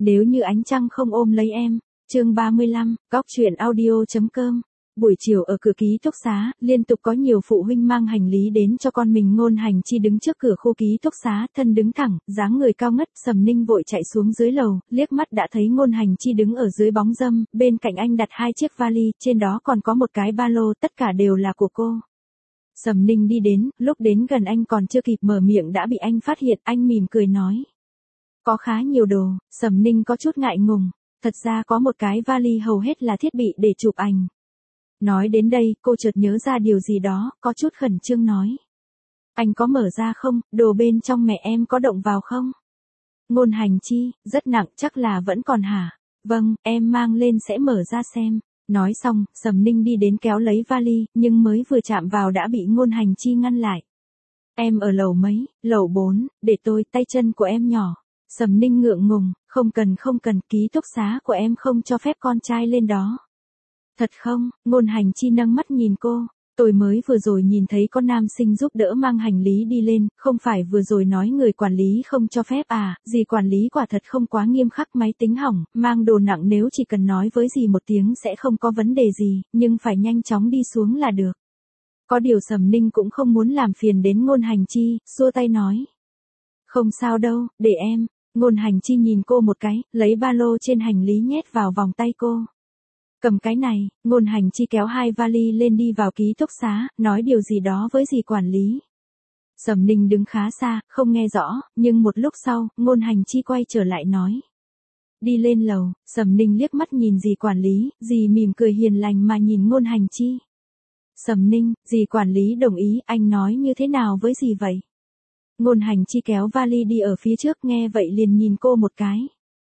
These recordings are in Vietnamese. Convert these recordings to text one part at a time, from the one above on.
Nếu như ánh trăng không ôm lấy em. Chương 35, góc truyện audio.com. Buổi chiều ở cửa ký túc xá, liên tục có nhiều phụ huynh mang hành lý đến cho con mình. Ngôn Hành Chi đứng trước cửa khu ký túc xá, thân đứng thẳng, dáng người cao ngất. Sầm Ninh vội chạy xuống dưới lầu, liếc mắt đã thấy Ngôn Hành Chi đứng ở dưới bóng râm, bên cạnh anh đặt 2 chiếc vali, trên đó còn có một cái ba lô, tất cả đều là của cô. Sầm Ninh đi đến, lúc đến gần anh còn chưa kịp mở miệng đã bị anh phát hiện, anh mỉm cười nói. Có khá nhiều đồ. Sầm Ninh có chút ngại ngùng, thật ra có một cái vali hầu hết là thiết bị để chụp ảnh. Nói đến đây, cô chợt nhớ ra điều gì đó, có chút khẩn trương nói. Anh có mở ra không, đồ bên trong mẹ em có động vào không? Ngôn Hành Chi, rất nặng, chắc là vẫn còn hả? Vâng, em mang lên sẽ mở ra xem. Nói xong, Sầm Ninh đi đến kéo lấy vali, nhưng mới vừa chạm vào đã bị Ngôn Hành Chi ngăn lại. Em ở lầu mấy? Lầu 4, để tôi, tay chân của em nhỏ. Sầm Ninh ngượng ngùng, không cần, ký túc xá của em không cho phép con trai lên đó. Thật không? Ngôn Hành Chi nâng mắt nhìn cô. Tôi mới vừa rồi nhìn thấy con nam sinh giúp đỡ mang hành lý đi lên, không phải vừa rồi nói người quản lý không cho phép à, dì quản lý quả thật không quá nghiêm khắc, máy tính hỏng, mang đồ nặng nếu chỉ cần nói với dì một tiếng sẽ không có vấn đề gì, nhưng phải nhanh chóng đi xuống là được. Có điều Sầm Ninh cũng không muốn làm phiền đến Ngôn Hành Chi, xua tay nói. Không sao đâu, để em. Ngôn Hành Chi nhìn cô một cái, lấy ba lô trên hành lý nhét vào vòng tay cô. Cầm cái này. Ngôn Hành Chi kéo 2 vali lên đi vào ký túc xá, nói điều gì đó với dì quản lý. Sầm Ninh đứng khá xa, không nghe rõ, nhưng một lúc sau, Ngôn Hành Chi quay trở lại nói. Đi lên lầu. Sầm Ninh liếc mắt nhìn dì quản lý, dì mỉm cười hiền lành mà nhìn Ngôn Hành Chi. Sầm Ninh, dì quản lý đồng ý, anh nói như thế nào với dì vậy? Ngôn Hành Chi kéo vali đi ở phía trước, nghe vậy liền nhìn cô một cái.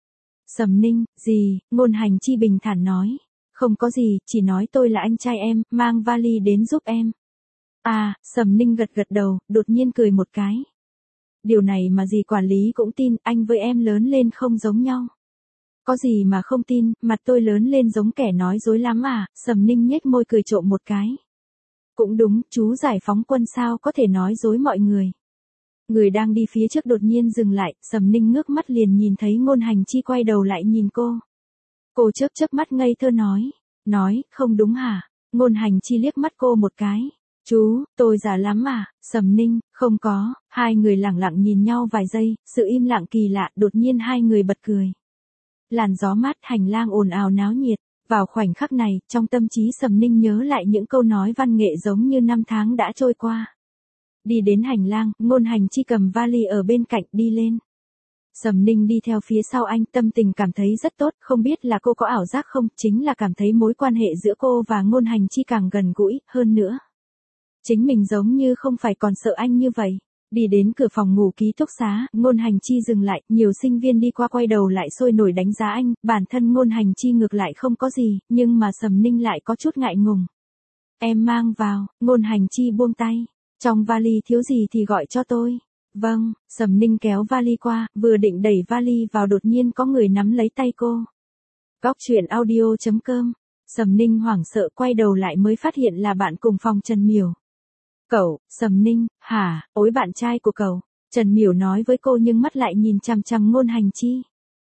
Sầm Ninh, dì. Ngôn Hành Chi bình thản nói. Không có gì, chỉ nói tôi là anh trai em, mang vali đến giúp em. À, Sầm Ninh gật đầu, đột nhiên cười một cái. Điều này mà dì quản lý cũng tin, anh với em lớn lên không giống nhau. Có gì mà không tin, mặt tôi lớn lên giống kẻ nói dối lắm à? Sầm Ninh nhếch môi cười trộm một cái. Cũng đúng, chú giải phóng quân sao có thể nói dối mọi người. Người đang đi phía trước đột nhiên dừng lại, Sầm Ninh ngước mắt liền nhìn thấy Ngôn Hành Chi quay đầu lại nhìn cô. Cô chớp mắt ngây thơ nói, không đúng hả? Ngôn Hành Chi liếc mắt cô một cái. Chú, tôi già lắm à? Sầm Ninh, không có. Hai người lẳng lặng nhìn nhau vài giây, sự im lặng kỳ lạ, đột nhiên hai người bật cười. Làn gió mát, hành lang ồn ào náo nhiệt. Vào khoảnh khắc này, trong tâm trí Sầm Ninh nhớ lại những câu nói văn nghệ giống như năm tháng đã trôi qua. Đi đến hành lang, Ngôn Hành Chi cầm vali ở bên cạnh đi lên. Sầm Ninh đi theo phía sau anh, tâm tình cảm thấy rất tốt, không biết là cô có ảo giác không, chính là cảm thấy mối quan hệ giữa cô và Ngôn Hành Chi càng gần gũi, hơn nữa. Chính mình giống như không phải còn sợ anh như vậy. Đi đến cửa phòng ngủ ký túc xá, Ngôn Hành Chi dừng lại, nhiều sinh viên đi qua quay đầu lại sôi nổi đánh giá anh, bản thân Ngôn Hành Chi ngược lại không có gì, nhưng mà Sầm Ninh lại có chút ngại ngùng. Em mang vào. Ngôn Hành Chi buông tay. Trong vali thiếu gì thì gọi cho tôi. Vâng. Sầm Ninh kéo vali qua, vừa định đẩy vali vào đột nhiên có người nắm lấy tay cô. Góc truyện audio.com. Sầm Ninh hoảng sợ quay đầu lại mới phát hiện là bạn cùng phòng Trần Miểu. Cậu. Sầm Ninh, hả, ối bạn trai của cậu. Trần Miểu nói với cô nhưng mắt lại nhìn chằm chằm Ngôn Hành Chi.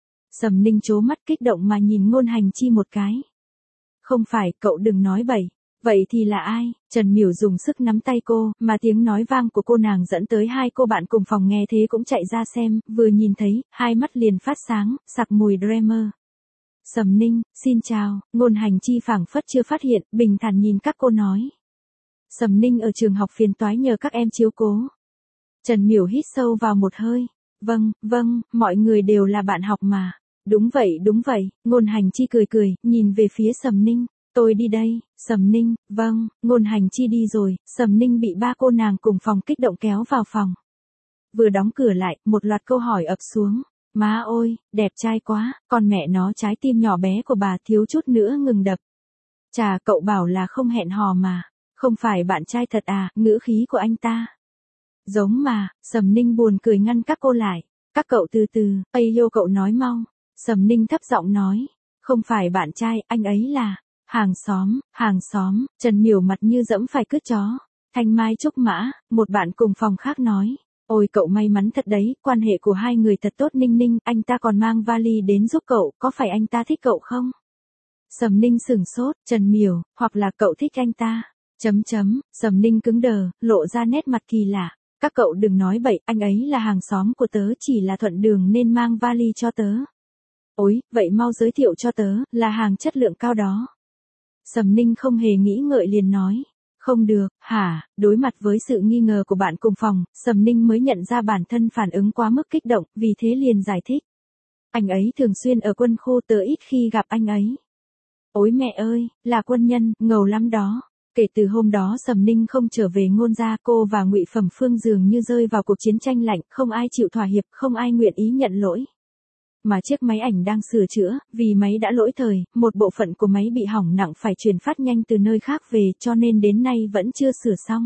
Sầm Ninh trố mắt kích động mà nhìn Ngôn Hành Chi một cái. Không phải, cậu đừng nói bậy. Vậy thì là ai? Trần Miểu dùng sức nắm tay cô, mà tiếng nói vang của cô nàng dẫn tới hai cô bạn cùng phòng nghe thế cũng chạy ra xem, vừa nhìn thấy, hai mắt liền phát sáng, sặc mùi Dreamer. Sầm Ninh, xin chào. Ngôn Hành Chi phảng phất chưa phát hiện, bình thản nhìn các cô nói. Sầm Ninh ở trường học phiền toái nhờ các em chiếu cố. Trần Miểu hít sâu vào một hơi. Vâng, mọi người đều là bạn học mà. Đúng vậy. Ngôn Hành Chi cười, nhìn về phía Sầm Ninh. Tôi đi đây. Sầm Ninh, vâng. Ngôn Hành Chi đi rồi, Sầm Ninh bị ba cô nàng cùng phòng kích động kéo vào phòng. Vừa đóng cửa lại, một loạt câu hỏi ập xuống. Má ơi, đẹp trai quá, con mẹ nó trái tim nhỏ bé của bà thiếu chút nữa ngừng đập. Chà, cậu bảo là không hẹn hò mà. Không phải bạn trai thật à, ngữ khí của anh ta. Giống mà. Sầm Ninh buồn cười ngăn các cô lại. Các cậu từ từ, yêu cậu nói mau. Sầm Ninh thấp giọng nói. Không phải bạn trai, anh ấy là hàng xóm. Trần Miểu mặt như dẫm phải cứt chó. Thanh Mai trúc mã, một bạn cùng phòng khác nói. Ôi cậu may mắn thật đấy, quan hệ của hai người thật tốt. Ninh Ninh, anh ta còn mang vali đến giúp cậu, có phải anh ta thích cậu không? Sầm Ninh sửng sốt, Trần Miểu, hoặc là cậu thích anh ta? Sầm Ninh cứng đờ, lộ ra nét mặt kỳ lạ. Các cậu đừng nói bậy, anh ấy là hàng xóm của tớ, chỉ là thuận đường nên mang vali cho tớ. Ôi, vậy mau giới thiệu cho tớ, là hàng chất lượng cao đó. Sầm Ninh không hề nghĩ ngợi liền nói. Không được, hả? Đối mặt với sự nghi ngờ của bạn cùng phòng, Sầm Ninh mới nhận ra bản thân phản ứng quá mức kích động, vì thế liền giải thích. Anh ấy thường xuyên ở quân khu, tớ ít khi gặp anh ấy. Ôi mẹ ơi, là quân nhân, ngầu lắm đó. Kể từ hôm đó Sầm Ninh không trở về Ngôn gia, cô và Ngụy Phẩm Phương dường như rơi vào cuộc chiến tranh lạnh, không ai chịu thỏa hiệp, không ai nguyện ý nhận lỗi. Mà chiếc máy ảnh đang sửa chữa, vì máy đã lỗi thời, một bộ phận của máy bị hỏng nặng phải chuyển phát nhanh từ nơi khác về, cho nên đến nay vẫn chưa sửa xong.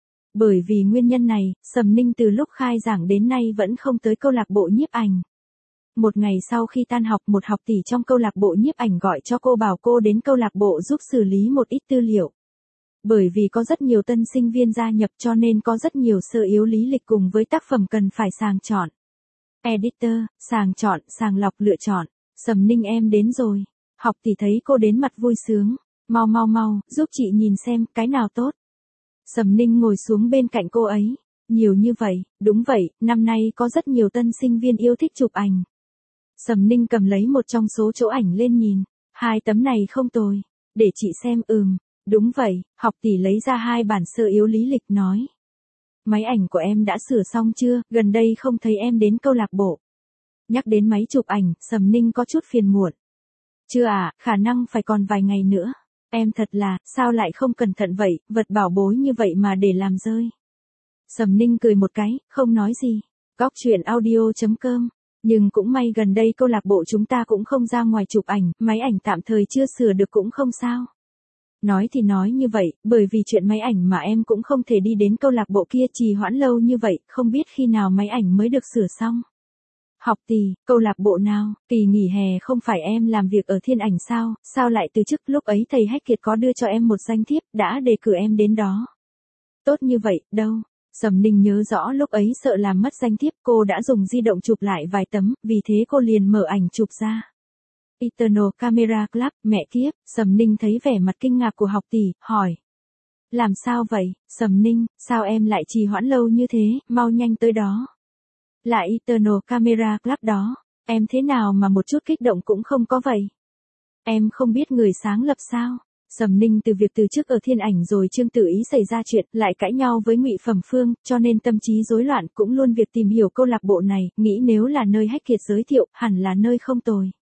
Bởi vì nguyên nhân này, Sầm Ninh từ lúc khai giảng đến nay vẫn không tới câu lạc bộ nhiếp ảnh. Một ngày sau khi tan học, một học tỷ trong câu lạc bộ nhiếp ảnh gọi cho cô, bảo cô đến câu lạc bộ giúp xử lý một ít tư liệu. Bởi vì có rất nhiều tân sinh viên gia nhập cho nên có rất nhiều sơ yếu lý lịch cùng với tác phẩm cần phải sàng chọn. Editor, sàng chọn, sàng lọc, lựa chọn. Sầm Ninh em đến rồi. Học tỷ thấy cô đến mặt vui sướng. Mau, giúp chị nhìn xem, cái nào tốt. Sầm Ninh ngồi xuống bên cạnh cô ấy. Nhiều như vậy, đúng vậy, năm nay có rất nhiều tân sinh viên yêu thích chụp ảnh. Sầm Ninh cầm lấy một trong số chỗ ảnh lên nhìn. 2 tấm này không tồi. Để chị xem. Đúng vậy, học tỷ lấy ra 2 bản sơ yếu lý lịch nói. Máy ảnh của em đã sửa xong chưa, gần đây không thấy em đến câu lạc bộ. Nhắc đến máy chụp ảnh, Sầm Ninh có chút phiền muộn. Chưa à, khả năng phải còn vài ngày nữa. Em thật là, sao lại không cẩn thận vậy, vật bảo bối như vậy mà để làm rơi. Sầm Ninh cười một cái, không nói gì. Góc truyện audio.com. Nhưng cũng may gần đây câu lạc bộ chúng ta cũng không ra ngoài chụp ảnh, máy ảnh tạm thời chưa sửa được cũng không sao. Nói thì nói như vậy, bởi vì chuyện máy ảnh mà em cũng không thể đi đến câu lạc bộ kia trì hoãn lâu như vậy, không biết khi nào máy ảnh mới được sửa xong. Học tỷ, câu lạc bộ nào? Kỳ nghỉ hè không phải em làm việc ở Thiên Ảnh sao, sao lại từ chức? Lúc ấy thầy Hách Kiệt có đưa cho em một danh thiếp, đã đề cử em đến đó. Tốt như vậy, đâu? Sầm Ninh nhớ rõ lúc ấy sợ làm mất danh thiếp, cô đã dùng di động chụp lại vài tấm, vì thế cô liền mở ảnh chụp ra. Eternal Camera Club, mẹ kiếp, Sầm Ninh thấy vẻ mặt kinh ngạc của học tỷ, hỏi. Làm sao vậy, Sầm Ninh, sao em lại trì hoãn lâu như thế, mau nhanh tới đó. Là Eternal Camera Club đó, em thế nào mà một chút kích động cũng không có vậy? Em không biết người sáng lập sao? Sầm Ninh từ việc từ chức ở Thiên Ảnh rồi Trương Tử Ý xảy ra chuyện, lại cãi nhau với Ngụy Phẩm Phương, cho nên tâm trí rối loạn, cũng luôn việc tìm hiểu câu lạc bộ này, nghĩ nếu là nơi Hách Kiệt giới thiệu, hẳn là nơi không tồi.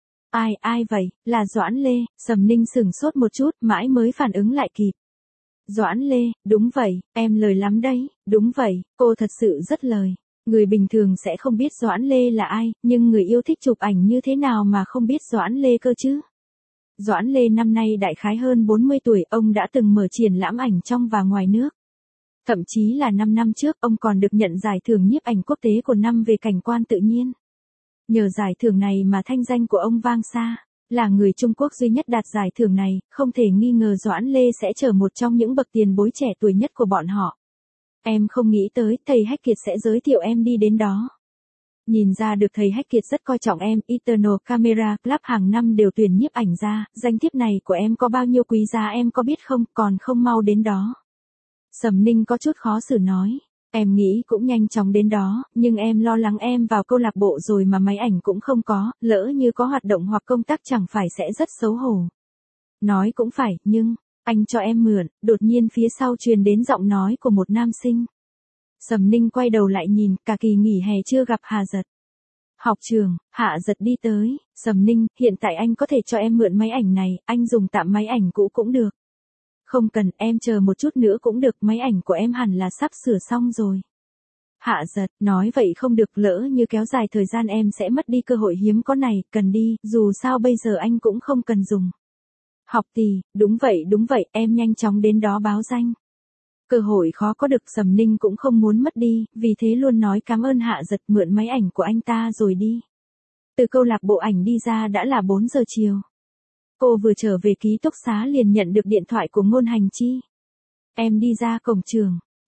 Ai vậy, là Doãn Lê, Sầm Ninh sửng sốt một chút, mãi mới phản ứng lại kịp. Doãn Lê, đúng vậy, em lời lắm đấy, đúng vậy, cô thật sự rất lời. Người bình thường sẽ không biết Doãn Lê là ai, nhưng người yêu thích chụp ảnh như thế nào mà không biết Doãn Lê cơ chứ? Doãn Lê năm nay đại khái hơn 40 tuổi, ông đã từng mở triển lãm ảnh trong và ngoài nước. Thậm chí là 5 năm trước, ông còn được nhận giải thưởng nhiếp ảnh quốc tế của năm về cảnh quan tự nhiên. Nhờ giải thưởng này mà thanh danh của ông vang xa, là người Trung Quốc duy nhất đạt giải thưởng này, không thể nghi ngờ Doãn Lê sẽ trở một trong những bậc tiền bối trẻ tuổi nhất của bọn họ. Em không nghĩ tới, thầy Hách Kiệt sẽ giới thiệu em đi đến đó. Nhìn ra được thầy Hách Kiệt rất coi trọng em, Eternal Camera Club hàng năm đều tuyển nhiếp ảnh ra, danh thiếp này của em có bao nhiêu quý giá em có biết không, còn không mau đến đó. Sầm Ninh có chút khó xử nói, em nghĩ cũng nhanh chóng đến đó, nhưng em lo lắng em vào câu lạc bộ rồi mà máy ảnh cũng không có, lỡ như có hoạt động hoặc công tác chẳng phải sẽ rất xấu hổ. Nói cũng phải, nhưng, anh cho em mượn, đột nhiên phía sau truyền đến giọng nói của một nam sinh. Sầm Ninh quay đầu lại nhìn, cả kỳ nghỉ hè chưa gặp Hà Giật. Học trường, Hạ Giật đi tới, Sầm Ninh, hiện tại anh có thể cho em mượn máy ảnh này, anh dùng tạm máy ảnh cũ cũng được. Không cần, em chờ một chút nữa cũng được, máy ảnh của em hẳn là sắp sửa xong rồi. Hạ Giật, nói vậy không được, lỡ như kéo dài thời gian em sẽ mất đi cơ hội hiếm có này, cần đi, dù sao bây giờ anh cũng không cần dùng. Học tỷ, đúng vậy, em nhanh chóng đến đó báo danh. Cơ hội khó có được, Sầm Ninh cũng không muốn mất đi, vì thế luôn nói cảm ơn Hạ Giật, mượn máy ảnh của anh ta rồi đi. Từ câu lạc bộ ảnh đi ra đã là 4 giờ chiều. Cô vừa trở về ký túc xá liền nhận được điện thoại của Ngôn Hành Chi. Em đi ra cổng trường.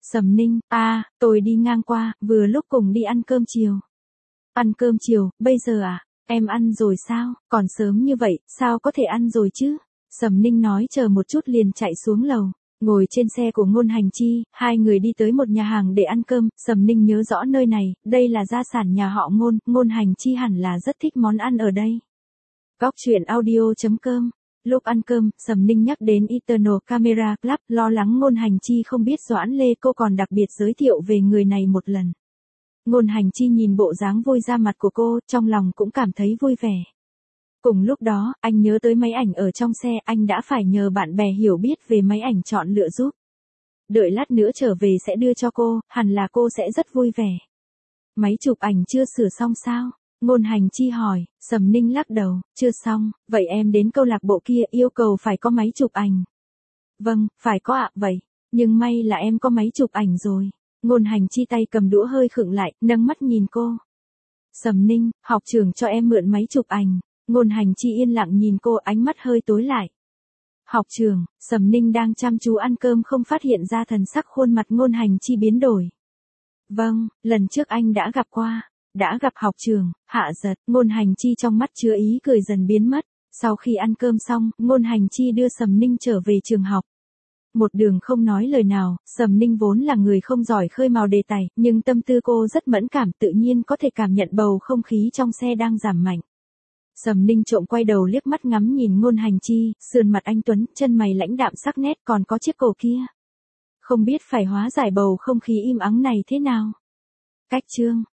Sầm Ninh, tôi đi ngang qua, vừa lúc cùng đi ăn cơm chiều. Ăn cơm chiều, bây giờ à? Em ăn rồi sao? Còn sớm như vậy, sao có thể ăn rồi chứ? Sầm Ninh nói chờ một chút liền chạy xuống lầu. Ngồi trên xe của Ngôn Hành Chi, hai người đi tới một nhà hàng để ăn cơm. Sầm Ninh nhớ rõ nơi này, đây là gia sản nhà họ Ngôn, Ngôn Hành Chi hẳn là rất thích món ăn ở đây. Góc truyện audio.com. Lúc ăn cơm, Sầm Ninh nhắc đến Eternal Camera Club, lo lắng Ngôn Hành Chi không biết Doãn Lê, cô còn đặc biệt giới thiệu về người này một lần. Ngôn Hành Chi nhìn bộ dáng vui ra mặt của cô, trong lòng cũng cảm thấy vui vẻ. Cùng lúc đó, anh nhớ tới máy ảnh ở trong xe, anh đã phải nhờ bạn bè hiểu biết về máy ảnh chọn lựa giúp. Đợi lát nữa trở về sẽ đưa cho cô, hẳn là cô sẽ rất vui vẻ. Máy chụp ảnh chưa sửa xong sao? Ngôn Hành Chi hỏi. Sầm Ninh lắc đầu, chưa xong, vậy em đến câu lạc bộ kia yêu cầu phải có máy chụp ảnh. Vâng, phải có ạ, vậy. Nhưng may là em có máy chụp ảnh rồi. Ngôn Hành Chi tay cầm đũa hơi khựng lại, nâng mắt nhìn cô. Sầm Ninh, học trưởng cho em mượn máy chụp ảnh. Ngôn Hành Chi yên lặng nhìn cô, ánh mắt hơi tối lại. Học trưởng, Sầm Ninh đang chăm chú ăn cơm không phát hiện ra thần sắc khuôn mặt Ngôn Hành Chi biến đổi. Vâng, lần trước anh đã gặp qua. Đã gặp học trưởng, Hạ Giật. Ngôn Hành Chi trong mắt chứa ý cười dần biến mất. Sau khi ăn cơm xong, Ngôn Hành Chi đưa Sầm Ninh trở về trường học. Một đường không nói lời nào, Sầm Ninh vốn là người không giỏi khơi mào đề tài, nhưng tâm tư cô rất mẫn cảm, tự nhiên có thể cảm nhận bầu không khí trong xe đang giảm mạnh. Sầm Ninh trộm quay đầu liếc mắt ngắm nhìn Ngôn Hành Chi, sườn mặt anh tuấn, chân mày lãnh đạm sắc nét, còn có chiếc cổ kia. Không biết phải hóa giải bầu không khí im ắng này thế nào. Cách chương